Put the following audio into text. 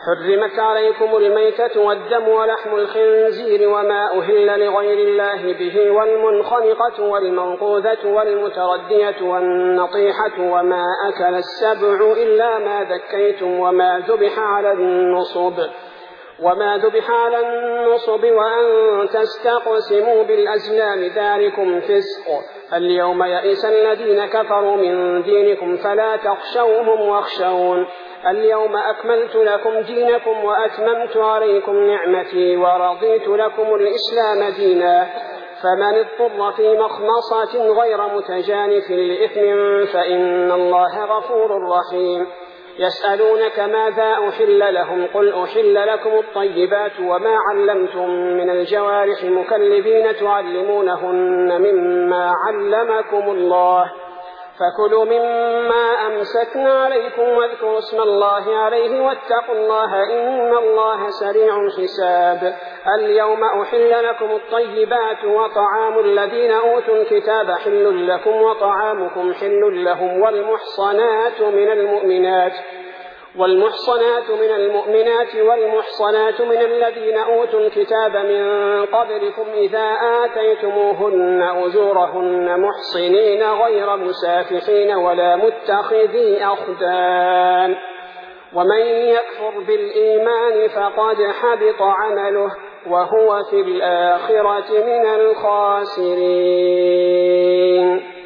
حرمت عليكم الميتة والدم ولحم الخنزير وما أهل لغير الله به والمنخنقة والموقوذة والمتردية والنطيحة وما أكل السبع إلا ما ذكيتم وما ذبح على النصب وأن تستقسموا بالأزلام ذلكم فسق. اليوم يئس الذين كفروا من دينكم فلا تخشوهم واخشون. اليوم أكملت لكم دينكم وأتممت عليكم نعمتي ورضيت لكم الإسلام دينا. فمن اضطر في مخمصة غير متجانف لإثم فإن الله غفور رحيم. يسألونك ماذا أحل لهم قل أحل لكم الطيبات وما علمتم من الجوارح مكلبين تعلمونهن مما علمكم الله فكلوا مما أمسكنا عليكم واذكروا اسم الله عليه واتقوا الله إن الله سريع الحساب. اليوم أحل لكم الطيبات وطعام الذين أوتوا الكتاب حل لكم وطعامكم حل لهم والمحصنات من المؤمنات والمحصنات من الذين أوتوا الكتاب من قبلكم إذا آتيتموهن أجورهن محصنين غير مسافحين ولا متخذي أخدان. ومن يكفر بالإيمان فقد حبط عمله وهو في الآخرة من الخاسرين.